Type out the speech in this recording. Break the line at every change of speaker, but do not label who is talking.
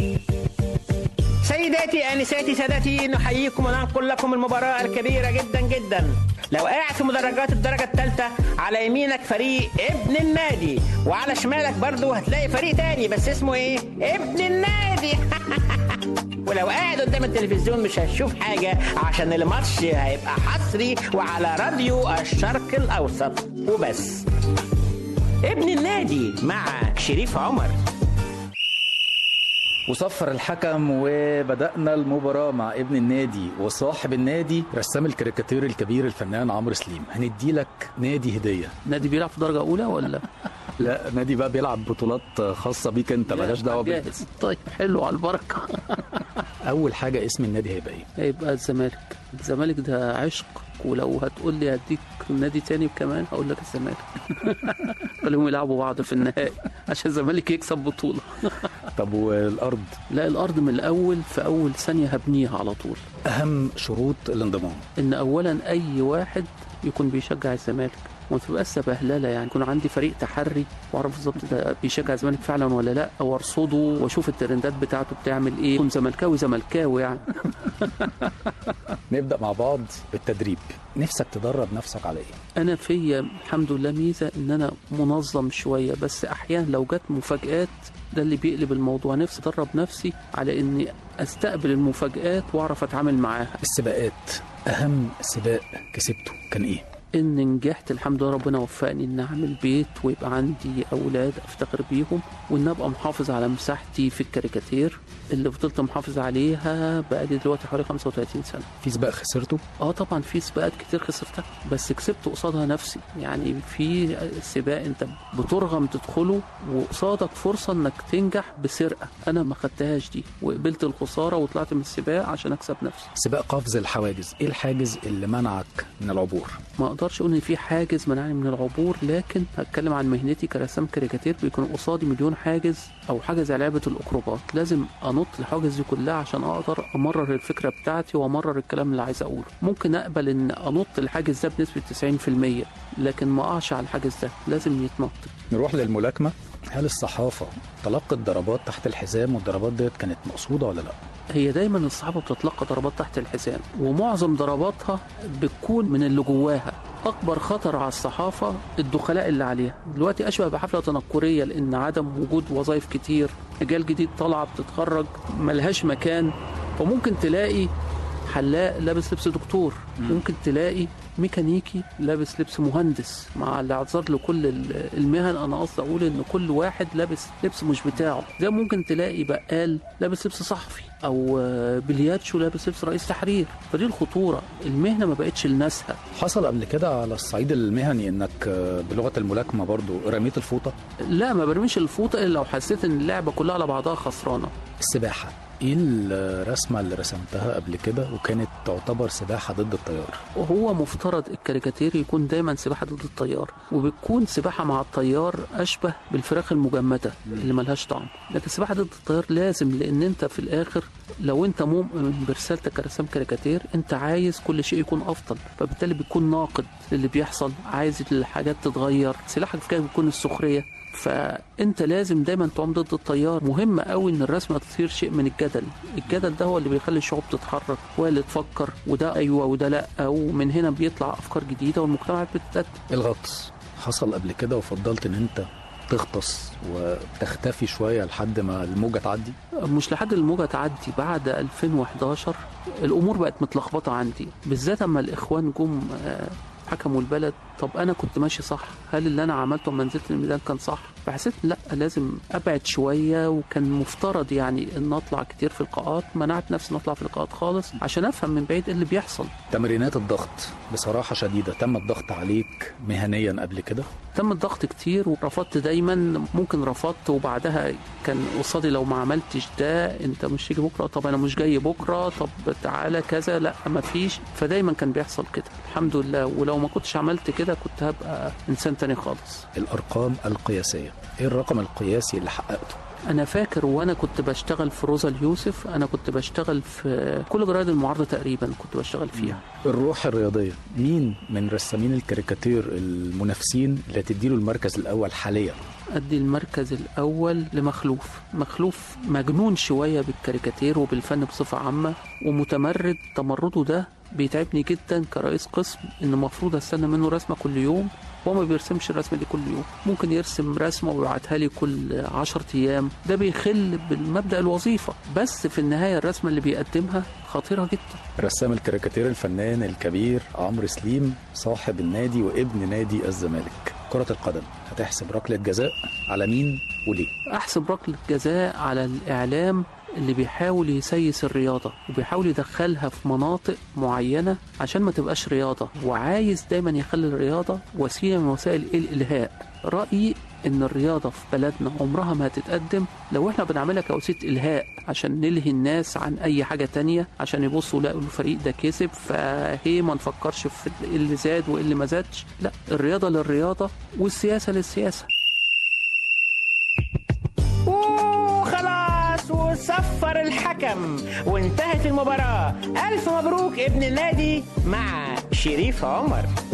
سيداتي آنساتي سادتي، نحييكم وننقل لكم المباراة الكبيرة جدا جدا. لو قاعد في مدرجات الدرجة الثالثة، على يمينك فريق ابن النادي، وعلى شمالك برضو هتلاقي فريق تاني بس اسمه ايه؟ ابن النادي. ولو قاعد قدام التلفزيون مش هتشوف حاجة، عشان الماتش هيبقى حصري وعلى راديو الشرق الأوسط وبس. ابن النادي مع شريف عمر.
وصفر الحكم وبدأنا المباراة مع ابن النادي وصاحب النادي رسام الكاريكاتير الكبير الفنان عمرو سليم. هندي لك نادي هدية.
نادي بيلعب في درجة أولى ولا؟
لا، نادي بقى بيلعب بطولات خاصة بيك انت، مالهاش دعوة بيك.
طيب حلو، على البركة.
أول حاجة اسم النادي هيبقى ايه؟
هيبقى الزمالك. الزمالك ده عشق، ولو هتقول لي هديك نادي تاني كمان هقول لك الزمالك. خليهم يلعبوا بعض في النهائي عشان الزمالك يكسب بطولة.
طب والأرض؟
لا، الأرض من الأول، في أول ثانية هبنيها على طول.
أهم شروط الانضمام؟
إن أولا أي واحد يكون بيشجع الزمالك وما تبقاش سبهلله، يعني يكون عندي فريق تحري واعرف بالظبط ده بيشجع الزمالك فعلا ولا لا، او ارصده واشوف الترندات بتاعته بتعمل ايه، يكون زملكاوي يعني.
نبدأ مع بعض بالتدريب. نفسك تدرب نفسك على ايه؟
انا فيا الحمد لله ميزه ان انا منظم شويه، بس احيانا لو جت مفاجآت ده اللي بيقلب الموضوع. نفسي ادرب نفسي على اني استقبل المفاجآت واعرف اتعامل معاها.
السباقات، اهم سباق كسبته كان ايه؟
ان نجحت الحمد لله، ربنا وفقني ان اعمل بيت ويبقى عندي اولاد افتخر بيهم، وان ابقى محافظ على مساحتي في الكاريكاتير اللي فضلت محافظ عليها بقالي دلوقتي حوالي 35 سنه.
في سباق خسرته؟
طبعا في سباقات كتير خسرتها، بس كسبت قصادها نفسي. يعني في سباق انت بترغم تدخله وقصادك فرصه انك تنجح بسرقه، انا ما خدتهاش دي وقبلت الخساره وطلعت من السباق عشان اكسب نفسي.
سباق قفز الحواجز، ايه الحاجز اللي منعك من العبور؟
ما اقدرش اقول ان في حاجز منعني من العبور، لكن هتكلم عن مهنتي كرسام كاريكاتير. بيكون قصادي مليون حاجز، او حاجز على لعبه الاكروبات، لازم انط الحواجز دي كلها عشان اقدر امرر الفكره بتاعتي وامرر الكلام اللي عايز اقوله. ممكن اقبل ان انط الحاجز ده بنسبه 90%، لكن ما اقعش على الحاجز ده، لازم يتنط.
نروح للملاكمه. هل الصحافه تلقت ضربات تحت الحزام والضربات ديت كانت مقصوده ولا لا؟
هي دايما الصحافه بتتلقى ضربات تحت الحزام، ومعظم ضرباتها بتكون من اللي جواها. اكبر خطر على الصحافه الدخلاء اللي عليها. دلوقتي اشبه بحفله تنكريه، لان عدم وجود وظائف كتير، رجال جديد طالعه بتتخرج ملهاش مكان، فممكن تلاقي حلاق لابس لبس دكتور، ممكن تلاقي ميكانيكي لابس لبس مهندس. مع الاعتذار لكل المهن، انا قصدي اقول ان كل واحد لابس لبس مش بتاعه. ده ممكن تلاقي بقال لابس لبس صحفي، او بلياتشو لابس لبس رئيس تحرير. فدي الخطوره، المهنه ما بقتش لناسها.
حصل قبل كده على الصعيد المهني انك بلغه الملاكمه برضو رميت الفوطه؟
لا، ما برميش الفوطه الا لو حسيت ان اللعبه كلها على بعضها خسرانه.
السباحه، ايه الرسمه اللي رسمتها قبل كده وكانت تعتبر سباحه ضد التيار؟
وهو مفترض الكاريكاتير يكون دايما سباحه ضد التيار، وبتكون سباحه مع التيار اشبه بالفراخ المجمده اللي ملهاش طعم. لكن سباحه ضد التيار لازم، لان انت في الاخر لو انت مؤمن برسالتك كرسام كاريكاتير انت عايز كل شيء يكون افضل، فبالتالي بتكون ناقد للي بيحصل، عايز الحاجات تتغير. سلاحك في كده بيكون السخريه، فانت لازم دايما تعوم ضد التيار. مهم قوي ان الرسمه تصير شيء من الجدل. الجدل ده هو اللي بيخلي الشعوب تتحرك واللي تفكر، وده ايوه وده لا، ومن هنا بيطلع افكار جديده والمجتمعات بتتقدم.
الغطس حصل قبل كده وفضلت ان انت تغطس وتختفي شويه لحد ما الموجه تعدي؟
مش لحد الموجه تعدي، بعد 2011 الامور بقت متلخبطه عندي، بالذات اما الاخوان جم حكموا البلد. طب انا كنت ماشي صح؟ هل اللي انا عملته لما نزلت الميدان كان صح؟ فحسيت لا، لازم ابعد شويه، وكان مفترض يعني ان اطلع كتير في اللقاءات. منعت نفسي نطلع في اللقاءات خالص عشان افهم من بعيد ايه اللي بيحصل.
تمرينات الضغط بصراحه شديده، تم الضغط عليك مهنيا قبل كده؟
تم الضغط كتير ورفضت دايما. ممكن رفضت وبعدها كان قصادي لو ما عملتش ده انت مش تيجي بكره، طب انا مش جاي بكره، طب تعالى كذا، لا ما فيش. فدايما كان بيحصل كده الحمد لله، ولو ما كنتش عملت كده كنت هبقى انسان تاني خالص.
الارقام القياسيه، ايه الرقم القياسي اللي حققته؟
انا فاكر وانا كنت بشتغل في روزا اليوسف، انا كنت بشتغل في كل جرايد المعارضه تقريبا كنت بشتغل فيها.
الروح الرياضيه، مين من رسامين الكاريكاتير المنافسين اللي تديله المركز الاول حاليا؟
أدي المركز الأول لمخلوف. مخلوف مجنون شوية بالكاريكاتير وبالفن بصفة عامة ومتمرد. تمرده ده بيتعبني جدا كرئيس قسم، إن المفروض أستنى منه رسمة كل يوم، هو ما بيرسمش الرسمة دي كل يوم، ممكن يرسم رسمة ويبعتها لي كل 10 أيام. ده بيخل بالمبدأ الوظيفة، بس في النهاية الرسمة اللي بيقدمها خطيرة جدا.
رسام الكاريكاتير الفنان الكبير عمرو سليم، صاحب النادي وابن نادي الزمالك. كرة القدم هتحسب ركلة جزاء على مين وليه؟
أحسب ركلة جزاء على الإعلام اللي بيحاول يسيس الرياضة وبيحاول يدخلها في مناطق معينة عشان ما تبقاش رياضة، وعايز دايما يخلي الرياضة وسيلة من وسائل الإلهاء. رأيي إن الرياضة في بلدنا عمرها ما هتتقدم لو إحنا بنعملها كوسيلة إلهاء عشان نلهي الناس عن أي حاجة تانية، عشان يبصوا يلاقوا الفريق ده كسب فهي ما نفكرش في اللي زاد واللي ما زادش. لا، الرياضة للرياضة والسياسة للسياسة.
خلاص وصفر الحكم وانتهت المباراة. ألف مبروك ابن النادي مع شريف عمر.